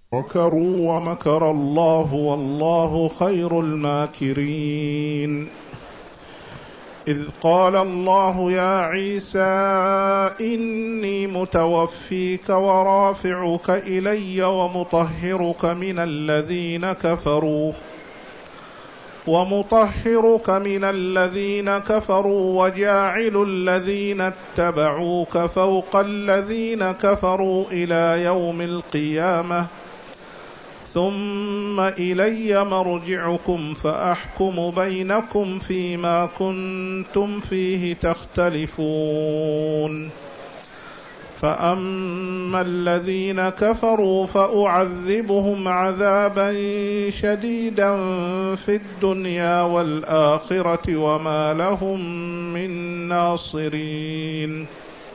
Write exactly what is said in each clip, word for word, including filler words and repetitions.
ومكروا ومكر الله والله خير الماكرين. إذ قال الله يا عيسى إني متوفيك ورافعك إلي ومطهرك من الذين كفروا ومطهرك من الذين كفروا وجاعل الذين اتبعوك فوق الذين كفروا إلى يوم القيامة ثم إلي مرجعكم فأحكم بينكم فيما كنتم فيه تختلفون. فأما الذين كفروا فأعذبهم عذابا شديدا في الدنيا والآخرة وما لهم من ناصرين.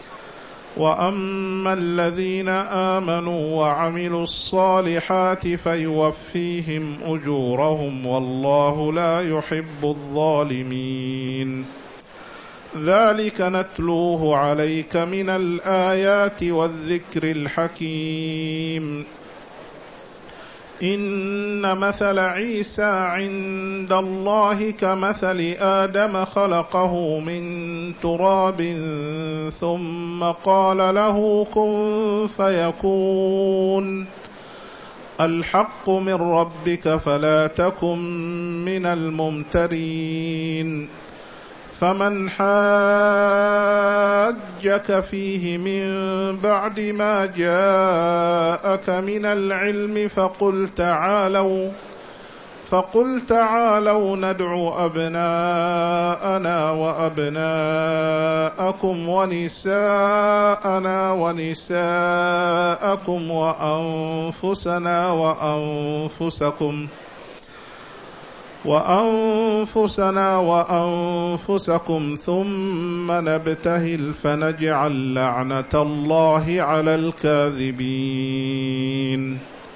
وأما الذين آمنوا وعملوا الصالحات فيوفيهم أجورهم والله لا يحب الظالمين. ذلك نتلوه عليك من الآيات والذكر الحكيم. إن مثل عيسى عند الله كمثل آدم خلقه من تراب ثم قال له كن فيكون. الحق من ربك فلا تكن من الممترين. فمن حاجك فيه من بعد ما جاءك من العلم فقل تعالوا فقل تعالوا ندع أبناءنا وأبناءكم ونساءنا ونساءكم وأنفسنا وأنفسكم وأنفسنا وأنفسكم ثم نبتهل فنجعل لعنة الله على الكاذبين.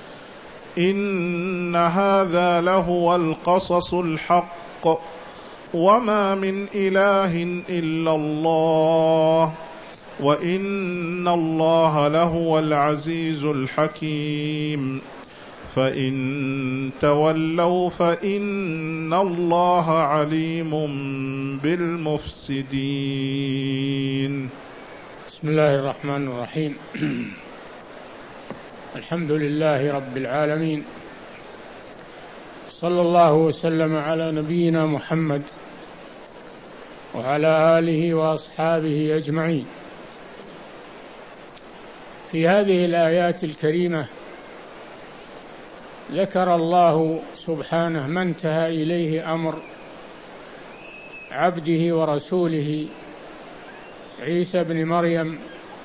إن هذا لهو القصص الحق وما من إله إلا الله وإن الله لهو العزيز الحكيم. فإن تولوا فإن الله عليم بالمفسدين. بسم الله الرحمن الرحيم. الحمد لله رب العالمين، صلى الله وسلم على نبينا محمد وعلى آله وأصحابه أجمعين. في هذه الآيات الكريمة ذكر الله سبحانه ما انتهى إليه أمر عبده ورسوله عيسى بن مريم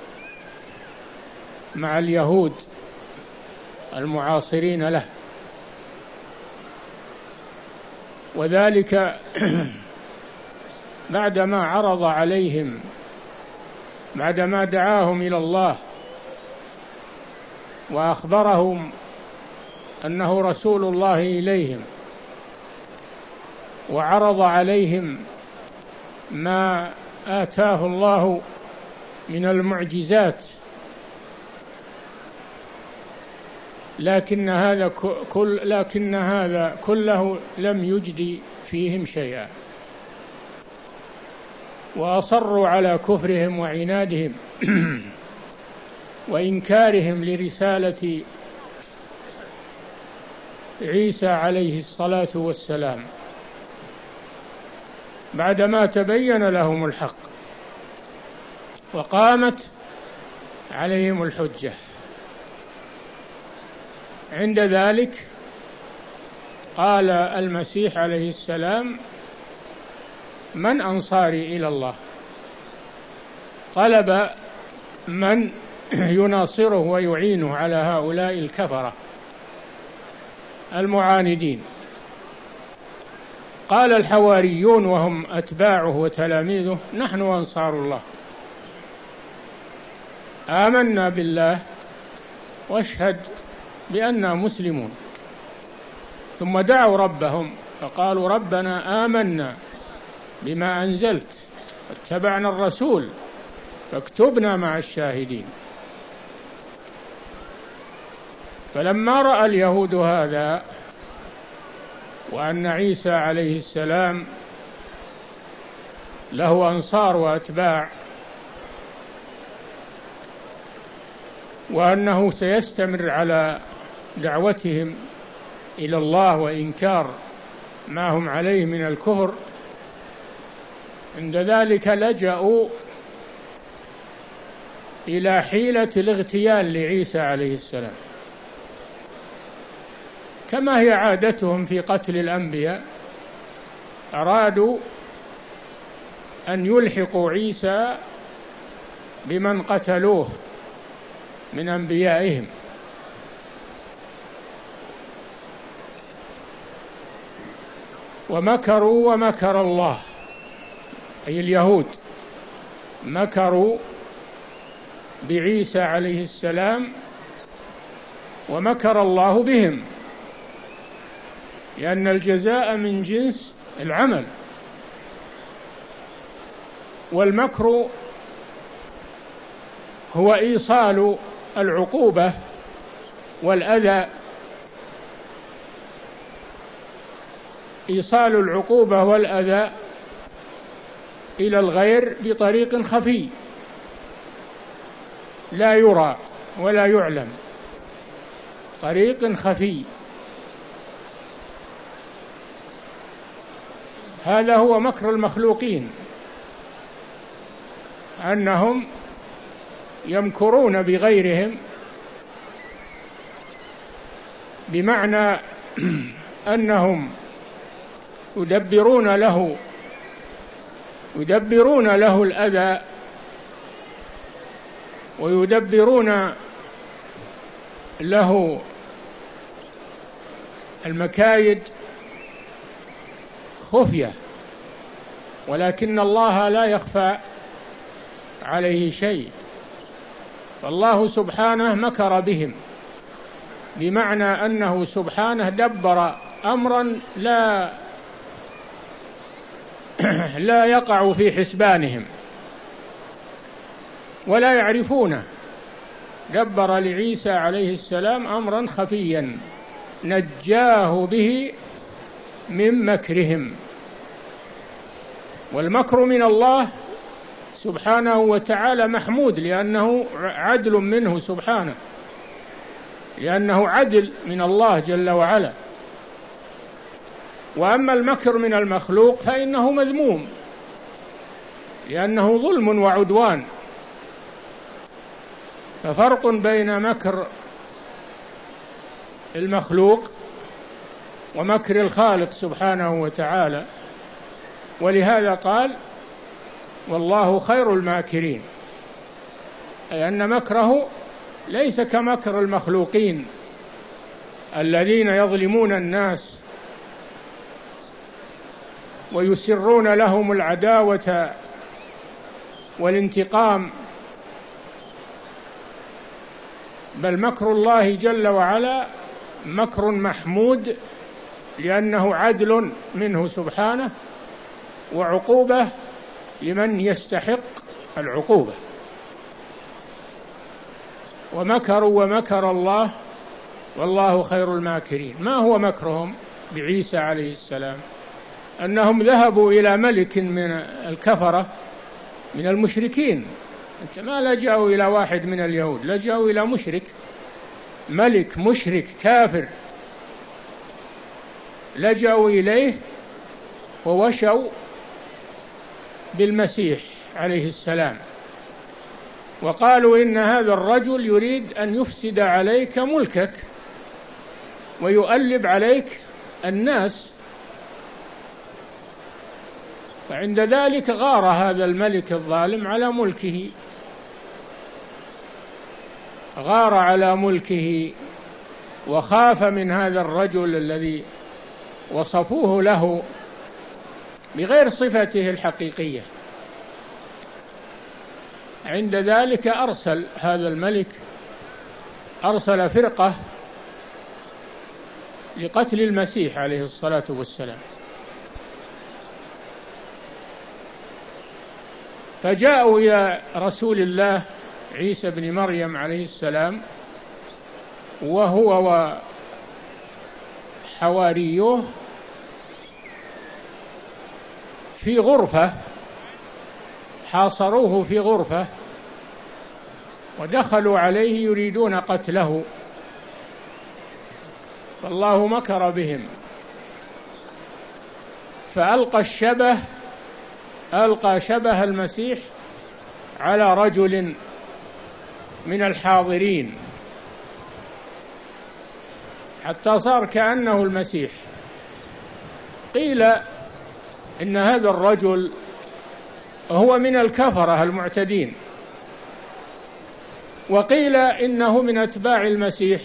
مع اليهود المعاصرين له، وذلك بعدما عرض عليهم، بعدما دعاهم إلى الله وأخبرهم أنه رسول الله إليهم، وعرض عليهم ما آتاه الله من المعجزات، لكن هذا كل لكن هذا كله لم يجد فيهم شيئا، وأصروا على كفرهم وعنادهم وإنكارهم لرسالة عيسى عليه الصلاة والسلام بعدما تبين لهم الحق وقامت عليهم الحجة. عند ذلك قال المسيح عليه السلام: من أنصاري إلى الله؟ طلب من يناصره ويعينه على هؤلاء الكفرة المعاندين. قال الحواريون وهم أتباعه وتلاميذه: نحن أنصار الله، آمنا بالله واشهد بأننا مسلمون. ثم دعوا ربهم فقالوا: ربنا آمنا بما أنزلت واتبعنا الرسول فاكتبنا مع الشاهدين. فلما رأى اليهود هذا وأن عيسى عليه السلام له أنصار وأتباع وأنه سيستمر على دعوتهم إلى الله وإنكار ما هم عليه من الكفر، عند ذلك لجأوا إلى حيلة الاغتيال لعيسى عليه السلام، كما هي عادتهم في قتل الأنبياء. أرادوا أن يلحقوا عيسى بمن قتلوه من أنبيائهم، ومكروا ومكر الله، أي اليهود مكروا بعيسى عليه السلام ومكر الله بهم، لأن الجزاء من جنس العمل. والمكر هو إيصال العقوبة والأذى، إيصال العقوبة والأذى إلى الغير بطريق خفي لا يرى ولا يعلم، طريق خفي. هذا هو مكر المخلوقين، أنهم يمكرون بغيرهم، بمعنى أنهم يدبرون له يدبرون له الأذى ويدبرون له المكايد خفية، ولكن الله لا يخفى عليه شيء. فالله سبحانه مكر بهم، بمعنى أنه سبحانه دبر أمرا لا لا يقع في حسبانهم ولا يعرفونه. دبر لعيسى عليه السلام أمرا خفيا نجاه به من مكرهم. والمكر من الله سبحانه وتعالى محمود، لأنه عدل منه سبحانه، لأنه عدل من الله جل وعلا. وأما المكر من المخلوق فإنه مذموم، لأنه ظلم وعدوان. ففرق بين مكر المخلوق ومكر الخالق سبحانه وتعالى. ولهذا قال: والله خير الماكرين، أي أن مكره ليس كمكر المخلوقين الذين يظلمون الناس ويسرون لهم العداوة والانتقام، بل مكر الله جل وعلا مكر محمود، لأنه عدل منه سبحانه وعقوبة لمن يستحق العقوبة. ومكروا ومكر الله والله خير الماكرين. ما هو مكرهم بعيسى عليه السلام؟ أنهم ذهبوا إلى ملك من الكفرة من المشركين. أنت ما لجأوا إلى واحد من اليهود، لجأوا إلى مشرك، ملك مشرك كافر، لجأوا إليه ووشوا بالمسيح عليه السلام، وقالوا إن هذا الرجل يريد أن يفسد عليك ملكك ويؤلب عليك الناس. فعند ذلك غار هذا الملك الظالم على ملكه، غار على ملكه وخاف من هذا الرجل الذي وصفوه له بغير صفته الحقيقية. عند ذلك أرسل هذا الملك أرسل فرقة لقتل المسيح عليه الصلاة والسلام، فجاءوا إلى رسول الله عيسى بن مريم عليه السلام وهو وحواريه في غرفة، حاصروه في غرفة ودخلوا عليه يريدون قتله، فالله مكر بهم، فألقى الشبه ألقى شبه المسيح على رجل من الحاضرين حتى صار كأنه المسيح. قيل إن هذا الرجل هو من الكفرة المعتدين، وقيل إنه من أتباع المسيح.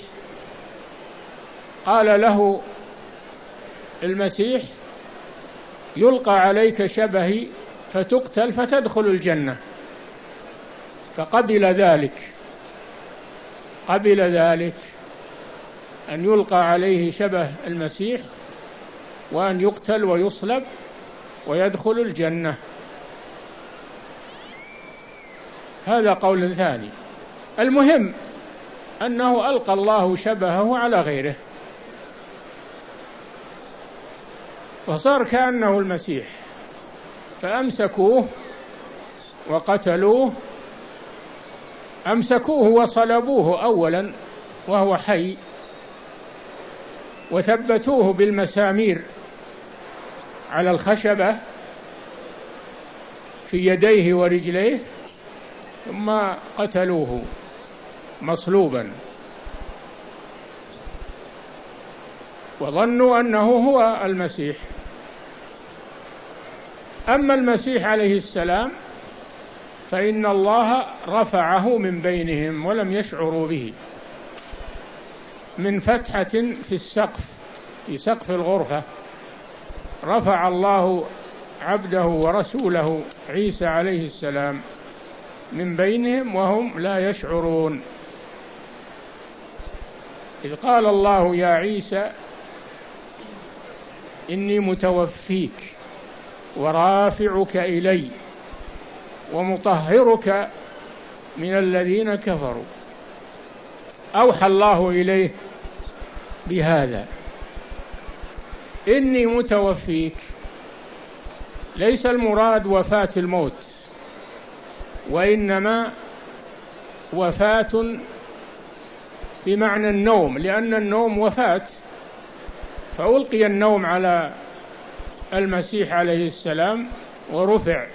قال له المسيح: يلقى عليك شبهي فتقتل فتدخل الجنة. فقبل ذلك قبل ذلك أن يلقى عليه شبه المسيح وأن يقتل ويصلب ويدخل الجنة. هذا قول ثاني. المهم أنه ألقى الله شبهه على غيره وصار كأنه المسيح، فأمسكوه وقتلوه. أمسكوه وصلبوه أولا وهو حي، وثبتوه بالمسامير على الخشبة في يديه ورجليه، ثم قتلوه مصلوبا، وظنوا أنه هو المسيح. أما المسيح عليه السلام فإن الله رفعه من بينهم ولم يشعروا به من فتحة في السقف، في سقف الغرفة، رفع الله عبده ورسوله عيسى عليه السلام من بينهم وهم لا يشعرون. إذ قال الله: يا عيسى إني متوفيك ورافعك إلي ومطهرك من الذين كفروا. أوحى الله إليه بهذا: إني متوفيك. ليس المراد وفاة الموت، وإنما وفاة بمعنى النوم، لأن النوم وفاة، فألقي النوم على المسيح عليه السلام ورفع.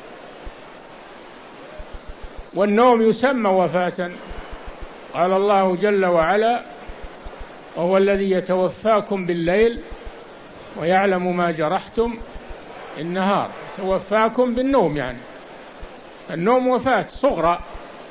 والنوم يسمى وفاة. قال الله جل وعلا: وهو الذي يتوفاكم بالليل ويعلم ما جرحتم النهار. توفاكم بالنوم، يعني النوم وفاة صغرى.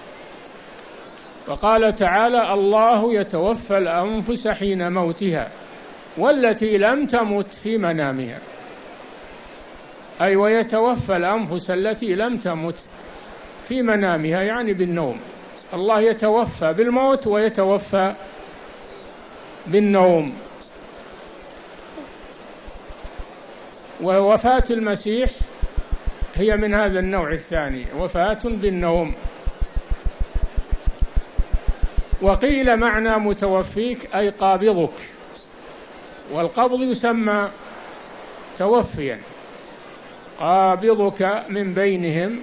وقال تعالى: الله يتوفى الأنفس حين موتها والتي لم تمت في منامها. أي ويتوفى الأنفس التي لم تمت في منامها، يعني بالنوم. الله يتوفى بالموت ويتوفى بالنوم. ووفاة المسيح هي من هذا النوع الثاني، وفاة بالنوم. وقيل معنى متوفيك أي قابضك، والقبض يسمى توفيا. قابضك من بينهم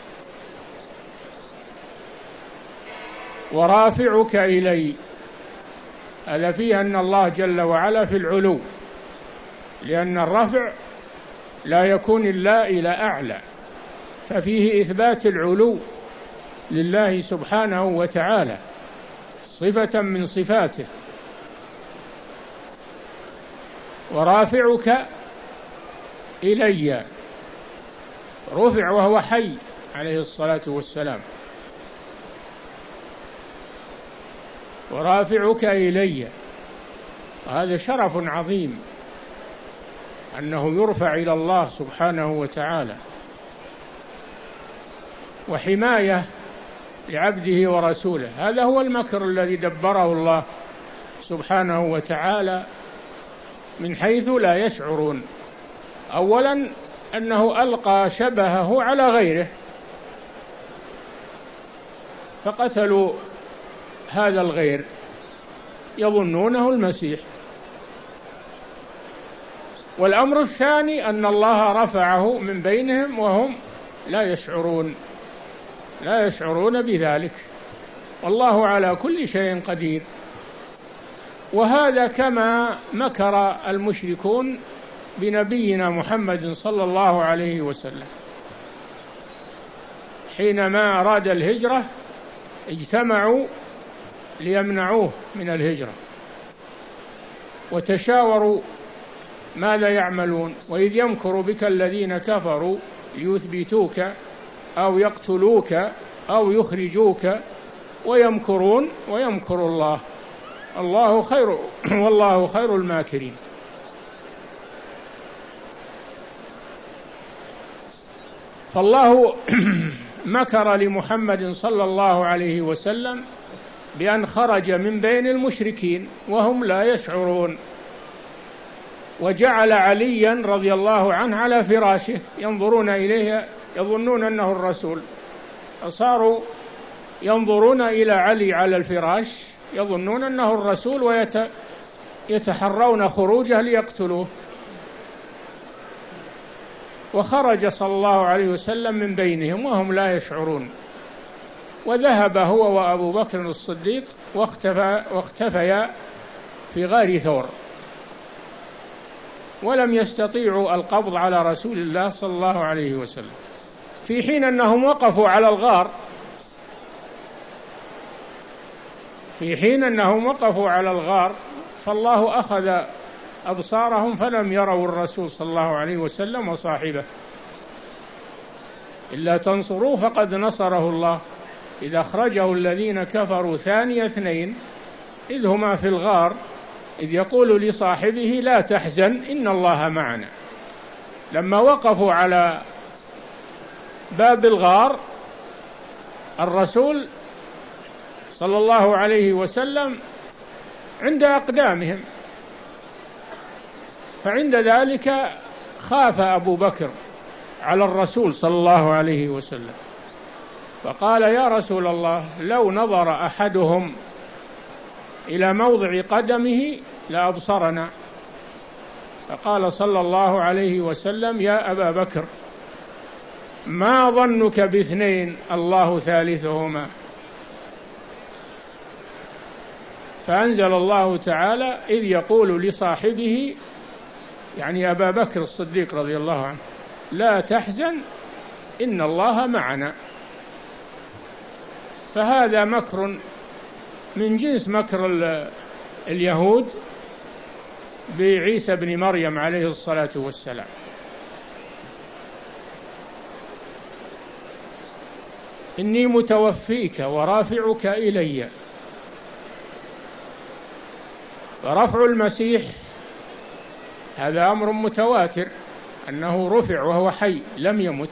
ورافعك إلي. هذا فيه أن الله جل وعلا في العلو، لأن الرفع لا يكون إلا إلى أعلى، ففيه إثبات العلو لله سبحانه وتعالى صفة من صفاته. ورافعك إلي، رفع وهو حي عليه الصلاة والسلام. ورافعك إلي، هذا شرف عظيم أنه يرفع إلى الله سبحانه وتعالى، وحماية لعبده ورسوله. هذا هو المكر الذي دبره الله سبحانه وتعالى من حيث لا يشعرون. أولا أنه ألقى شبهه على غيره فقتلوا هذا الغير، يظنونه المسيح. والأمر الثاني أن الله رفعه من بينهم وهم لا يشعرون لا يشعرون بذلك، والله على كل شيء قدير. وهذا كما مكر المشركون بنبينا محمد صلى الله عليه وسلم حينما أراد الهجرة، اجتمعوا ليمنعوه من الهجرة وتشاوروا ماذا يعملون. وإذ يمكر بك الذين كفروا ليثبتوك أو يقتلوك أو يخرجوك ويمكرون ويمكر الله الله خير والله خير الماكرين. فالله مكر لمحمد صلى الله عليه وسلم بأن خرج من بين المشركين وهم لا يشعرون، وجعل عليا رضي الله عنه على فراشه ينظرون إليه يظنون أنه الرسول، صاروا ينظرون إلى علي على الفراش يظنون أنه الرسول ويتحرون خروجه ليقتلوه. وخرج صلى الله عليه وسلم من بينهم وهم لا يشعرون، وذهب هو وأبو بكر الصديق واختفى واختفيا في غار ثور، ولم يستطيعوا القبض على رسول الله صلى الله عليه وسلم، في حين أنهم وقفوا على الغار في حين أنهم وقفوا على الغار فالله أخذ أبصارهم فلم يروا الرسول صلى الله عليه وسلم وصاحبه. إلا تنصروه فقد نصره الله إذ أخرجه الذين كفروا ثاني اثنين إذ هما في الغار إذ يقول لصاحبه لا تحزن إن الله معنا. لما وقفوا على باب الغار الرسول صلى الله عليه وسلم عند أقدامهم، فعند ذلك خاف أبو بكر على الرسول صلى الله عليه وسلم فقال يا رسول الله لو نظر أحدهم إلى موضع قدمه لأبصرنا. فقال صلى الله عليه وسلم يا أبا بكر ما ظنك باثنين الله ثالثهما. فأنزل الله تعالى إذ يقول لصاحبه يعني أبا بكر الصديق رضي الله عنه لا تحزن إن الله معنا. فهذا مكر من جنس مكر اليهود بعيسى بن مريم عليه الصلاة والسلام. إني متوفيك ورافعك إلي. فرفع المسيح هذا أمر متواتر أنه رفع وهو حي لم يمت،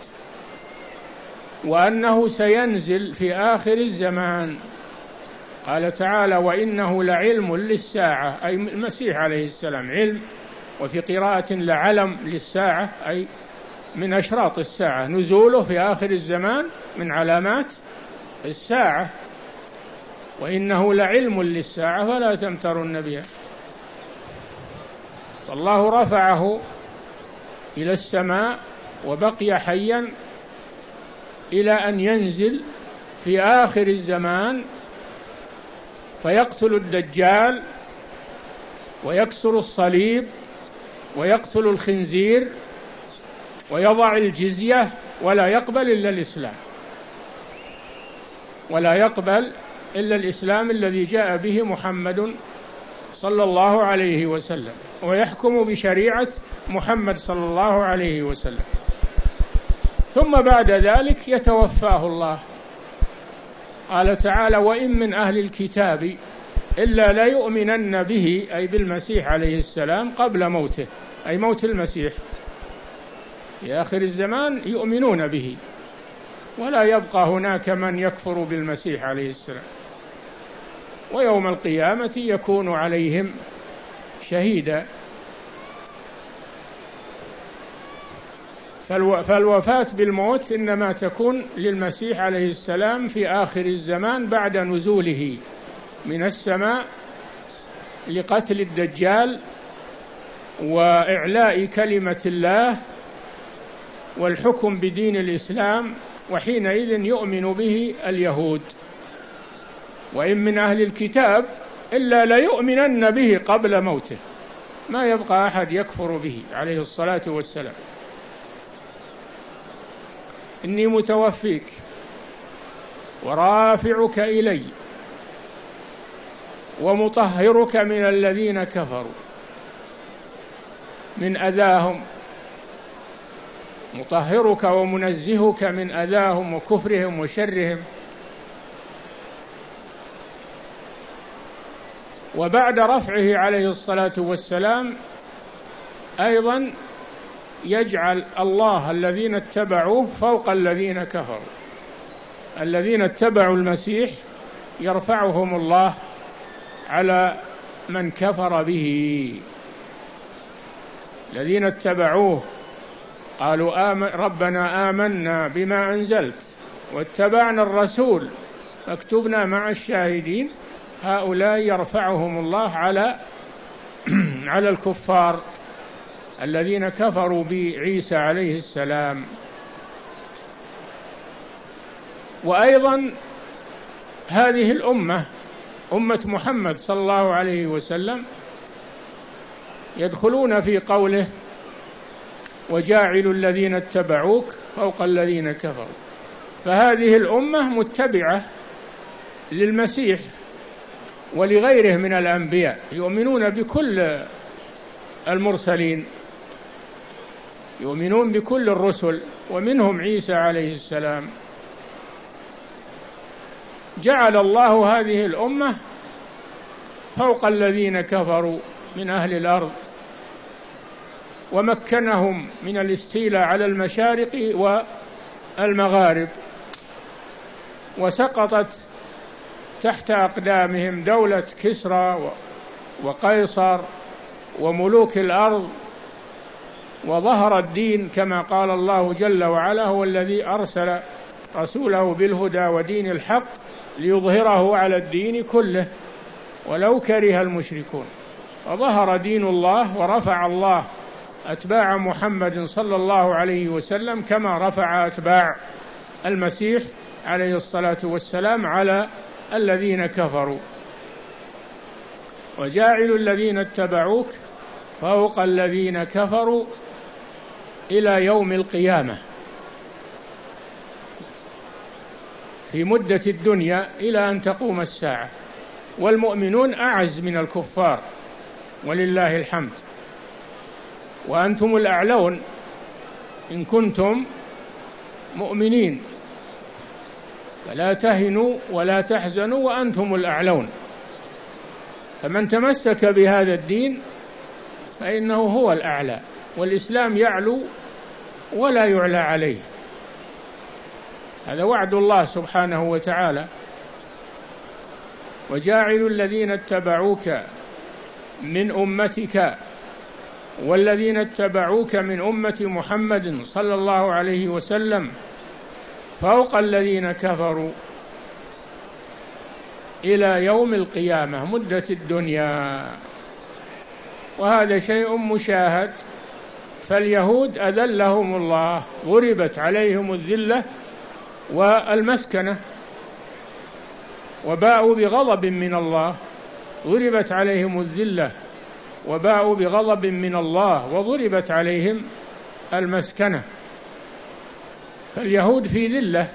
وأنه سينزل في آخر الزمان. قال تعالى وإنه لعلم للساعة أي المسيح عليه السلام علم، وفي قراءة لعلم للساعة أي من أشراط الساعة، نزوله في آخر الزمان من علامات الساعة. وإنه لعلم للساعة فلا تمترن بها. فالله رفعه إلى السماء وبقي حيا إلى أن ينزل في آخر الزمان فيقتل الدجال ويكسر الصليب ويقتل الخنزير ويضع الجزية ولا يقبل إلا الإسلام ولا يقبل إلا الإسلام الذي جاء به محمد صلى الله عليه وسلم، ويحكم بشريعة محمد صلى الله عليه وسلم. ثم بعد ذلك يتوفاه الله. قال تعالى وإن من أهل الكتاب إلا لا يؤمنن به أي بالمسيح عليه السلام قبل موته أي موت المسيح في آخر الزمان يؤمنون به، ولا يبقى هناك من يكفر بالمسيح عليه السلام، ويوم القيامة يكون عليهم شهيدا. فالوفاة بالموت إنما تكون للمسيح عليه السلام في آخر الزمان بعد نزوله من السماء لقتل الدجال وإعلاء كلمة الله والحكم بدين الإسلام، وحينئذ يؤمن به اليهود. وإن من أهل الكتاب إلا ليؤمنن به قبل موته، ما يبقى أحد يكفر به عليه الصلاة والسلام. إني متوفيك ورافعك إلي ومطهرك من الذين كفروا من أذاهم، مطهرك ومنزهك من أذاهم وكفرهم وشرهم. وبعد رفعه عليه الصلاة والسلام أيضا يجعل الله الذين اتبعوه فوق الذين كفروا. الذين اتبعوا المسيح يرفعهم الله على من كفر به. الذين اتبعوه قالوا آمن ربنا آمنا بما أنزلت واتبعنا الرسول فاكتبنا مع الشاهدين. هؤلاء يرفعهم الله على على الكفار الذين كفروا بعيسى عليه السلام. وأيضا هذه الأمة أمة محمد صلى الله عليه وسلم يدخلون في قوله وجاعل الذين اتبعوك فوق الذين كفروا. فهذه الأمة متبعة للمسيح ولغيره من الأنبياء، يؤمنون بكل المرسلين، يؤمنون بكل الرسل ومنهم عيسى عليه السلام. جعل الله هذه الأمة فوق الذين كفروا من أهل الأرض، ومكنهم من الاستيلاء على المشارق والمغارب، وسقطت تحت أقدامهم دولة كسرى وقيصر وملوك الأرض، وظهر الدين كما قال الله جل وعلا هو الذي أرسل رسوله بالهدى ودين الحق ليظهره على الدين كله ولو كره المشركون. وظهر دين الله ورفع الله أتباع محمد صلى الله عليه وسلم كما رفع أتباع المسيح عليه الصلاة والسلام على الذين كفروا. وجاعل الذين اتبعوك فوق الذين كفروا إلى يوم القيامة، في مدة الدنيا إلى أن تقوم الساعة. والمؤمنون أعز من الكفار ولله الحمد. وأنتم الأعلون إن كنتم مؤمنين، فلا تهنوا ولا تحزنوا وأنتم الأعلون. فمن تمسك بهذا الدين فإنه هو الأعلى، والإسلام يعلو ولا يعلى عليه. هذا وعد الله سبحانه وتعالى. وجاعل الذين اتبعوك من أمتك والذين اتبعوك من أمة محمد صلى الله عليه وسلم فوق الذين كفروا إلى يوم القيامة مدة الدنيا. وهذا شيء مشاهد. فاليهود أذلهم الله، ضربت عليهم الذلة والمسكنة وباءوا بغضب من الله. ضربت عليهم الذلة وباءوا بغضب من الله وضربت عليهم المسكنة. فاليهود في ذلة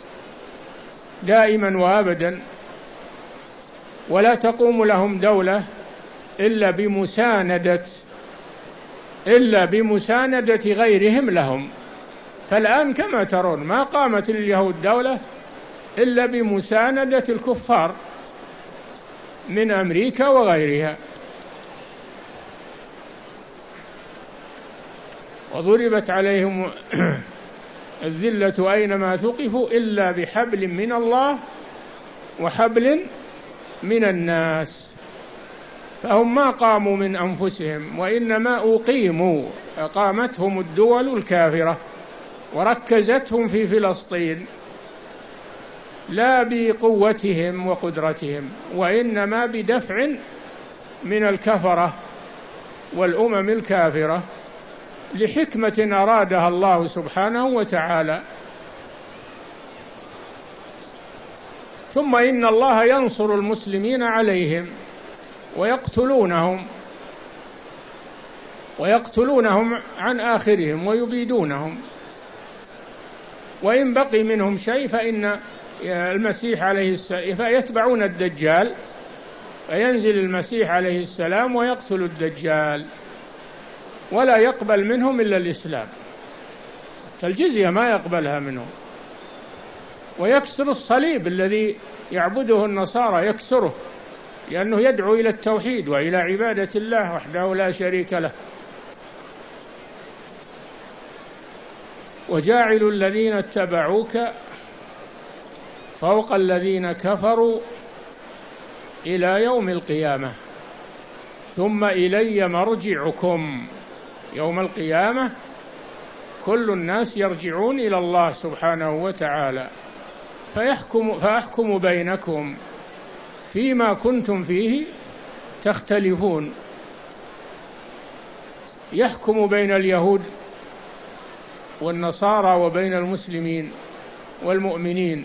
دائما وابدا، ولا تقوم لهم دولة إلا بمساندة إلا بمساندة غيرهم لهم. فالآن كما ترون ما قامت لليهود دولة إلا بمساندة الكفار من أمريكا وغيرها. وضربت عليهم الذلة أينما ثقفوا إلا بحبل من الله وحبل من الناس. فهم ما قاموا من أنفسهم، وإنما أقيموا، أقامتهم الدول الكافرة وركزتهم في فلسطين، لا بقوتهم وقدرتهم، وإنما بدفع من الكفرة والأمم الكافرة لحكمة أرادها الله سبحانه وتعالى. ثم إن الله ينصر المسلمين عليهم ويقتلونهم ويقتلونهم عن آخرهم ويبيدونهم، وإن بقي منهم شيء فإن المسيح عليه السلام فيتبعون الدجال، فينزل المسيح عليه السلام ويقتل الدجال ولا يقبل منهم إلا الإسلام، الجزية ما يقبلها منهم، ويكسر الصليب الذي يعبده النصارى يكسره، لأنه يدعو إلى التوحيد وإلى عبادة الله وحده لا شريك له. وجاعل الذين اتبعوك فوق الذين كفروا إلى يوم القيامة ثم إلي مرجعكم. يوم القيامة كل الناس يرجعون إلى الله سبحانه وتعالى فيحكم فأحكم بينكم فيما كنتم فيه تختلفون. يحكم بين اليهود والنصارى وبين المسلمين والمؤمنين،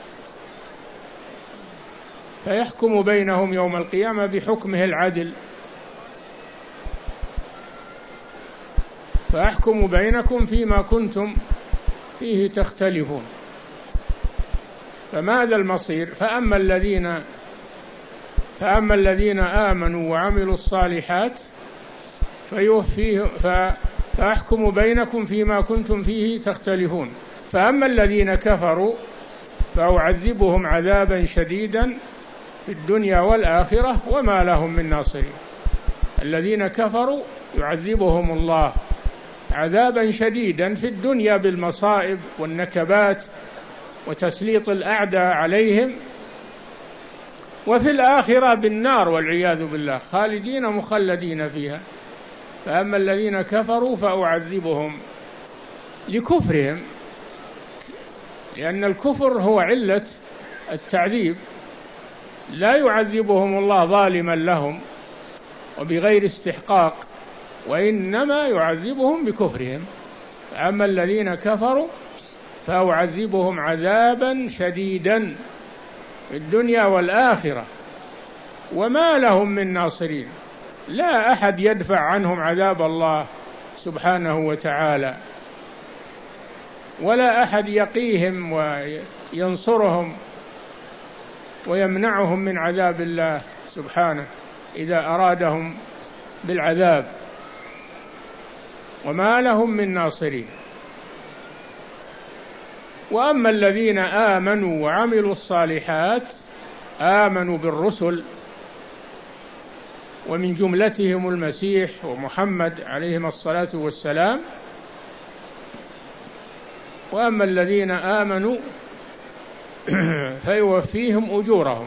فيحكم بينهم يوم القيامة بحكمه العدل. فأحكم بينكم فيما كنتم فيه تختلفون. فماذا المصير؟ فأما الذين فأما الذين آمنوا وعملوا الصالحات فيوفيهم فأحكم بينكم فيما كنتم فيه تختلفون. فأما الذين كفروا فأعذبهم عذابا شديدا في الدنيا والآخرة وما لهم من ناصرين. الذين كفروا يعذبهم الله عذابا شديدا في الدنيا بالمصائب والنكبات وتسليط الأعداء عليهم، وفي الآخرة بالنار والعياذ بالله خالدين مخلدين فيها. فأما الذين كفروا فأعذبهم لكفرهم، لأن الكفر هو علة التعذيب، لا يعذبهم الله ظالما لهم وبغير استحقاق، وإنما يعذبهم بكفرهم. أما الذين كفروا فأعذبهم عذابا شديدا في الدنيا والآخرة وما لهم من ناصرين. لا أحد يدفع عنهم عذاب الله سبحانه وتعالى، ولا أحد يقيهم وينصرهم ويمنعهم من عذاب الله سبحانه إذا أرادهم بالعذاب، وما لهم من ناصرين. وأما الذين آمنوا وعملوا الصالحات آمنوا بالرسل ومن جملتهم المسيح ومحمد عليهم الصلاة والسلام. وأما الذين آمنوا فيوفيهم أجورهم.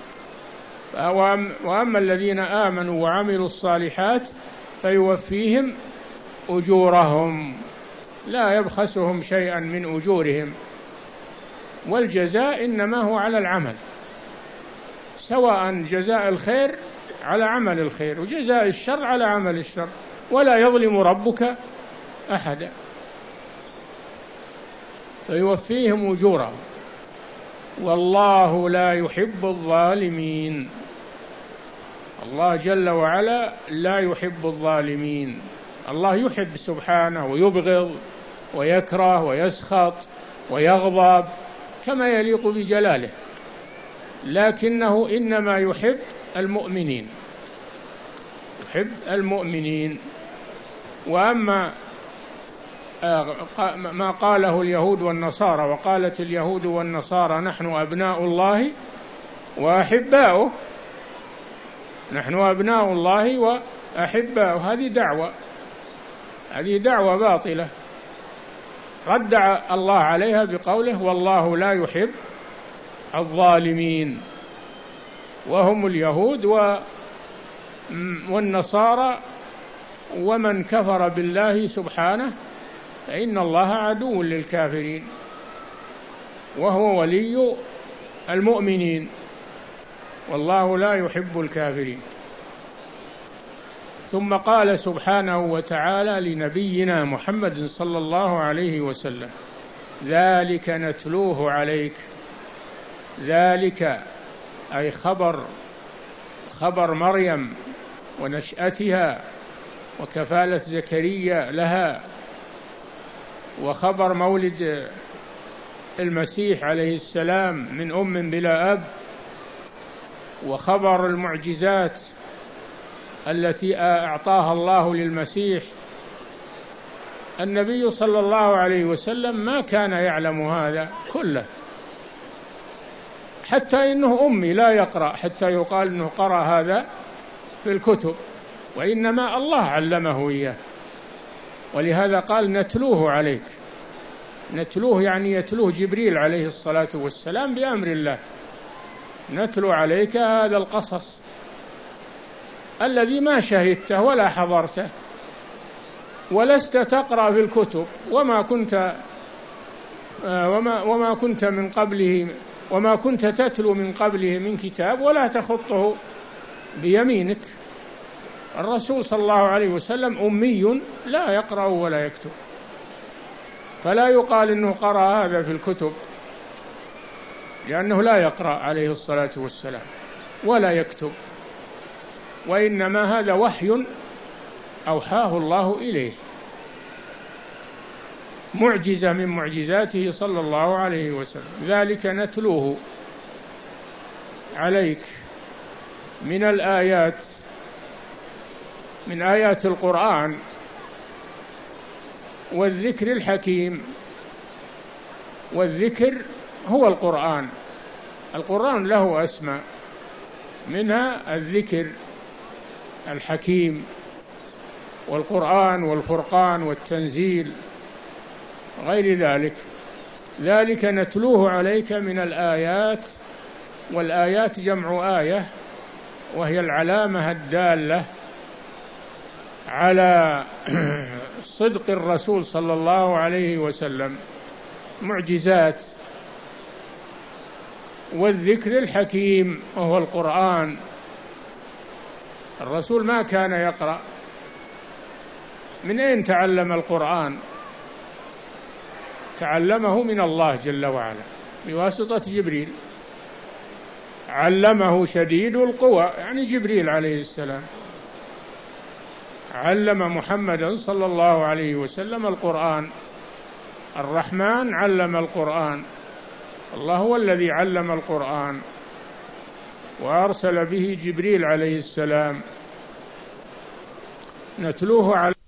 وأما الذين آمنوا وعملوا الصالحات فيوفيهم أجورهم لا يبخسهم شيئا من أجورهم، والجزاء إنما هو على العمل، سواء جزاء الخير على عمل الخير وجزاء الشر على عمل الشر، ولا يظلم ربك أحدا. فيوفيهم أجورهم والله لا يحب الظالمين. الله جل وعلا لا يحب الظالمين. الله يحب سبحانه ويبغض ويكره ويسخط ويغضب كما يليق بجلاله، لكنه إنما يحب المؤمنين، يحب المؤمنين. وأما ما قاله اليهود والنصارى، وقالت اليهود والنصارى نحن أبناء الله وأحباؤه، نحن أبناء الله وأحباؤه، هذه دعوة هذه دعوة باطلة رد الله عليها بقوله والله لا يحب الظالمين. وهم اليهود والنصارى ومن كفر بالله سبحانه، فإن الله عدو للكافرين وهو ولي المؤمنين، والله لا يحب الكافرين. ثم قال سبحانه وتعالى لنبينا محمد صلى الله عليه وسلم: ذلك نتلوه عليك. ذلك أي خبر خبر مريم ونشأتها وكفالة زكريا لها، وخبر مولد المسيح عليه السلام من أم بلا أب، وخبر المعجزات التي أعطاها الله للمسيح. النبي صلى الله عليه وسلم ما كان يعلم هذا كله، حتى إنه أمي لا يقرأ حتى يقال إنه قرأ هذا في الكتب، وإنما الله علمه إياه. ولهذا قال: نتلوه عليك. نتلوه يعني يتلوه جبريل عليه الصلاة والسلام بأمر الله. نتلو عليك هذا القصص الذي ما شهدته ولا حضرته ولست تقرأ في الكتب، وما كنت وما وما كنت من قبله وما كنت تتلو من قبله من كتاب ولا تخطه بيمينك. الرسول صلى الله عليه وسلم أمي لا يقرأ ولا يكتب، فلا يقال إنه قرأ هذا في الكتب، لأنه لا يقرأ عليه الصلاة والسلام ولا يكتب، وإنما هذا وحي أوحاه الله إليه، معجزة من معجزاته صلى الله عليه وسلم. ذلك نتلوه عليك من الآيات، من آيات القرآن والذكر الحكيم. والذكر هو القرآن. القرآن له أسماء، منها الذكر الحكيم والقرآن والفرقان والتنزيل غير ذلك. ذلك نتلوه عليك من الآيات، والآيات جمع آية، وهي العلامة الدالة على صدق الرسول صلى الله عليه وسلم، معجزات. والذكر الحكيم وهو القرآن. الرسول ما كان يقرأ، من أين تعلم القرآن؟ تعلمه من الله جل وعلا بواسطة جبريل. علمه شديد القوى، يعني جبريل عليه السلام علم محمدا صلى الله عليه وسلم القرآن. الرحمن علم القرآن، الله هو الذي علم القرآن وأرسل به جبريل عليه السلام. نتلوه على